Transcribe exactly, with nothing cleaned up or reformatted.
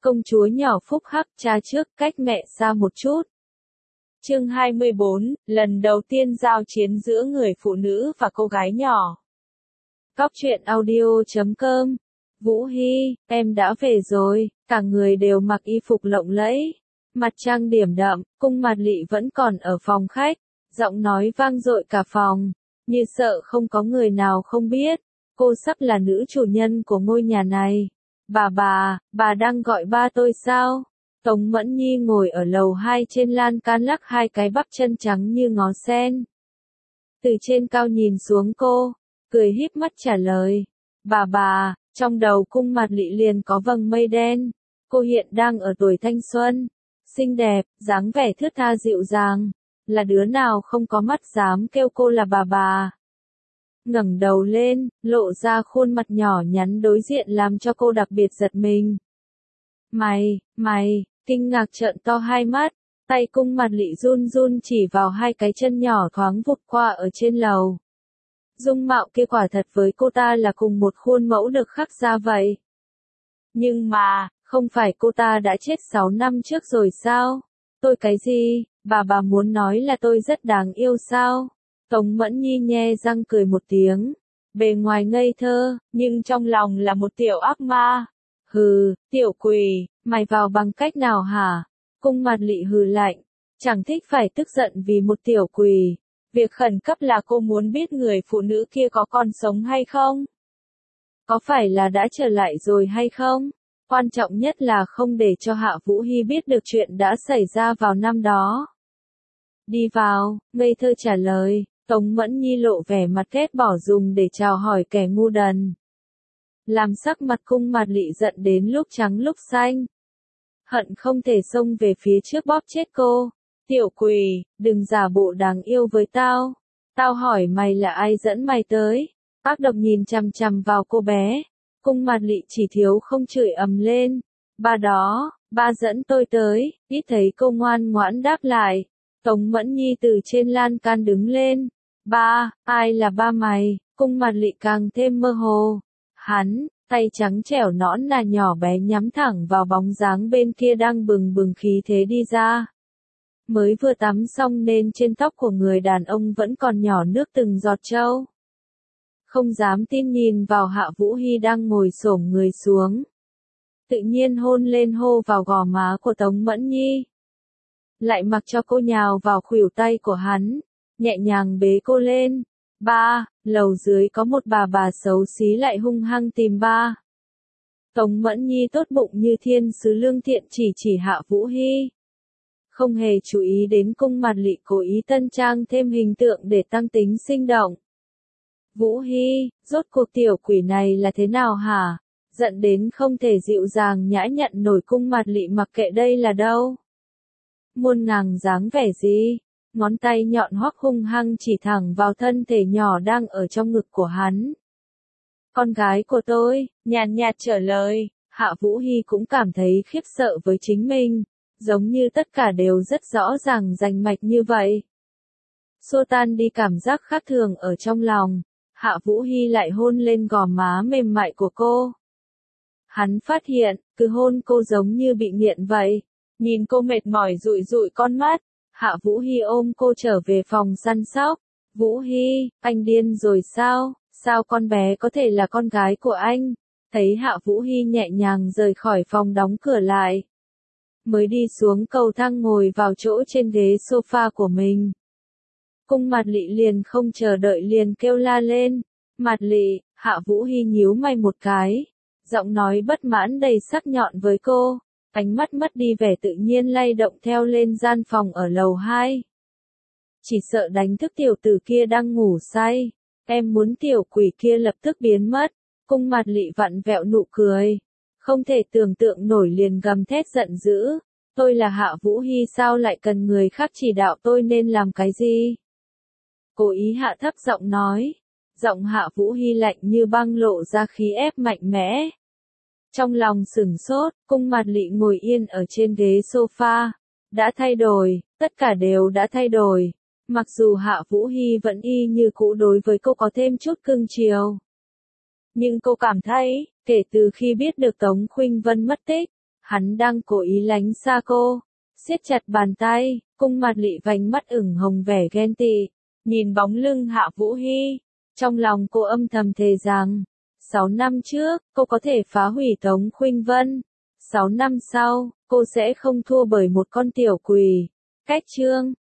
Công chúa nhỏ phúc hắc, cha trước cách mẹ xa một chút. Chương hai mươi bốn, lần đầu tiên giao chiến giữa người phụ nữ và cô gái nhỏ. Cóc truyện audio chấm com. Vũ Hy, em đã về rồi, cả người đều mặc y phục lộng lẫy, mặt trang điểm đậm, cung Mạt Lị vẫn còn ở phòng khách, giọng nói vang dội cả phòng, như sợ không có người nào không biết, cô sắp là nữ chủ nhân của ngôi nhà này. Bà bà, bà đang gọi ba tôi sao? Tống Mẫn Nhi ngồi ở lầu hai trên lan can lắc hai cái bắp chân trắng như ngó sen. Từ trên cao nhìn xuống cô, cười híp mắt trả lời. Bà bà, trong đầu cung Mạt Lị liền có vầng mây đen. Cô hiện đang ở tuổi thanh xuân, xinh đẹp, dáng vẻ thướt tha dịu dàng. Là đứa nào không có mắt dám kêu cô là bà bà. Ngẩng đầu lên, lộ ra khuôn mặt nhỏ nhắn đối diện làm cho cô đặc biệt giật mình. Mày, mày, kinh ngạc trợn to hai mắt, tay cung Mạt Lị run run chỉ vào hai cái chân nhỏ thoáng vụt qua ở trên lầu. Dung mạo kia quả thật với cô ta là cùng một khuôn mẫu được khắc ra vậy. Nhưng mà, không phải cô ta đã chết sáu năm trước rồi sao? Tôi cái gì, bà bà muốn nói là tôi rất đáng yêu sao? Tống Mẫn Nhi nhe răng cười một tiếng, bề ngoài ngây thơ, nhưng trong lòng là một tiểu ác ma. Hừ, tiểu quỷ, mày vào bằng cách nào hả? Cung Mạt Lị hừ lạnh, chẳng thích phải tức giận vì một tiểu quỷ. Việc khẩn cấp là cô muốn biết người phụ nữ kia có còn sống hay không? Có phải là đã trở lại rồi hay không? Quan trọng nhất là không để cho Hạ Vũ Hy biết được chuyện đã xảy ra vào năm đó. Đi vào, ngây thơ trả lời. Tống Mẫn Nhi lộ vẻ mặt ghét bỏ dùng để chào hỏi kẻ ngu đần. Làm sắc mặt cung Mạt Lị giận đến lúc trắng lúc xanh. Hận không thể xông về phía trước bóp chết cô. Tiểu quỷ, đừng giả bộ đáng yêu với tao. Tao hỏi mày là ai dẫn mày tới. Ác độc nhìn chằm chằm vào cô bé. Cung Mạt Lị chỉ thiếu không chửi ầm lên. Ba đó, ba dẫn tôi tới. Ít thấy cô ngoan ngoãn đáp lại. Tống Mẫn Nhi từ trên lan can đứng lên. Ba, ai là ba mày? Cung Mạt Lị càng thêm mơ hồ. Hắn, tay trắng trẻo nõn nà nhỏ bé nhắm thẳng vào bóng dáng bên kia đang bừng bừng khí thế đi ra. Mới vừa tắm xong nên trên tóc của người đàn ông vẫn còn nhỏ nước từng giọt trâu. Không dám tin nhìn vào Hạ Vũ Hy đang ngồi xổm người xuống. Tự nhiên hôn lên hô vào gò má của Tống Mẫn Nhi. Lại mặc cho cô nhào vào khuỷu tay của hắn, nhẹ nhàng bế cô lên. Ba, lầu dưới có một bà bà xấu xí lại hung hăng tìm ba. Tống Mẫn Nhi tốt bụng như thiên sứ lương thiện chỉ chỉ Hạ Vũ Hy. Không hề chú ý đến cung Mạt Lị cố ý tân trang thêm hình tượng để tăng tính sinh động. Vũ Hy, rốt cuộc tiểu quỷ này là thế nào hả? Giận đến không thể dịu dàng nhã nhặn nổi cung Mạt Lị mặc kệ đây là đâu. Muôn ngàng dáng vẻ gì? Ngón tay nhọn hoắc hung hăng chỉ thẳng vào thân thể nhỏ đang ở trong ngực của hắn. Con gái của tôi, nhàn nhạt trả lời, Hạ Vũ Hy cũng cảm thấy khiếp sợ với chính mình, giống như tất cả đều rất rõ ràng rành mạch như vậy. Xua tan đi cảm giác khác thường ở trong lòng, Hạ Vũ Hy lại hôn lên gò má mềm mại của cô. Hắn phát hiện, cứ hôn cô giống như bị nghiện vậy. Nhìn cô mệt mỏi dụi dụi con mắt, Hạ Vũ Hy ôm cô trở về phòng săn sóc. Vũ Hy, anh điên rồi sao? Sao con bé có thể là con gái của anh? Thấy Hạ Vũ Hy nhẹ nhàng rời khỏi phòng đóng cửa lại. Mới đi xuống cầu thang ngồi vào chỗ trên ghế sofa của mình. Cung Mạt Lị liền không chờ đợi liền kêu la lên. Mạt Lị, Hạ Vũ Hy nhíu mày một cái. Giọng nói bất mãn đầy sắc nhọn với cô. Ánh mắt mất đi vẻ tự nhiên lay động theo lên gian phòng ở lầu hai. Chỉ sợ đánh thức tiểu tử kia đang ngủ say. Em muốn tiểu quỷ kia lập tức biến mất. Cung Mạt Lị vặn vẹo nụ cười. Không thể tưởng tượng nổi liền gầm thét giận dữ. Tôi là Hạ Vũ Hy sao lại cần người khác chỉ đạo tôi nên làm cái gì? Cố ý hạ thấp giọng nói. Giọng Hạ Vũ Hy lạnh như băng lộ ra khí ép mạnh mẽ. Trong lòng sửng sốt, cung Mạt Lị ngồi yên ở trên ghế sofa. Đã thay đổi, tất cả đều đã thay đổi. Mặc dù Hạ Vũ Hy vẫn y như cũ đối với cô có thêm chút cưng chiều. Nhưng cô cảm thấy, kể từ khi biết được Tống Khuynh Vân mất tích, Hắn đang cố ý lánh xa cô, siết chặt bàn tay, cung mặt lị vành mắt ửng hồng vẻ ghen tị, nhìn bóng lưng Hạ Vũ Hy, trong lòng cô âm thầm thề rằng, sáu năm trước, cô có thể phá hủy Tống Khuynh Vân, sáu năm sau, cô sẽ không thua bởi một con tiểu quỷ. Cách chương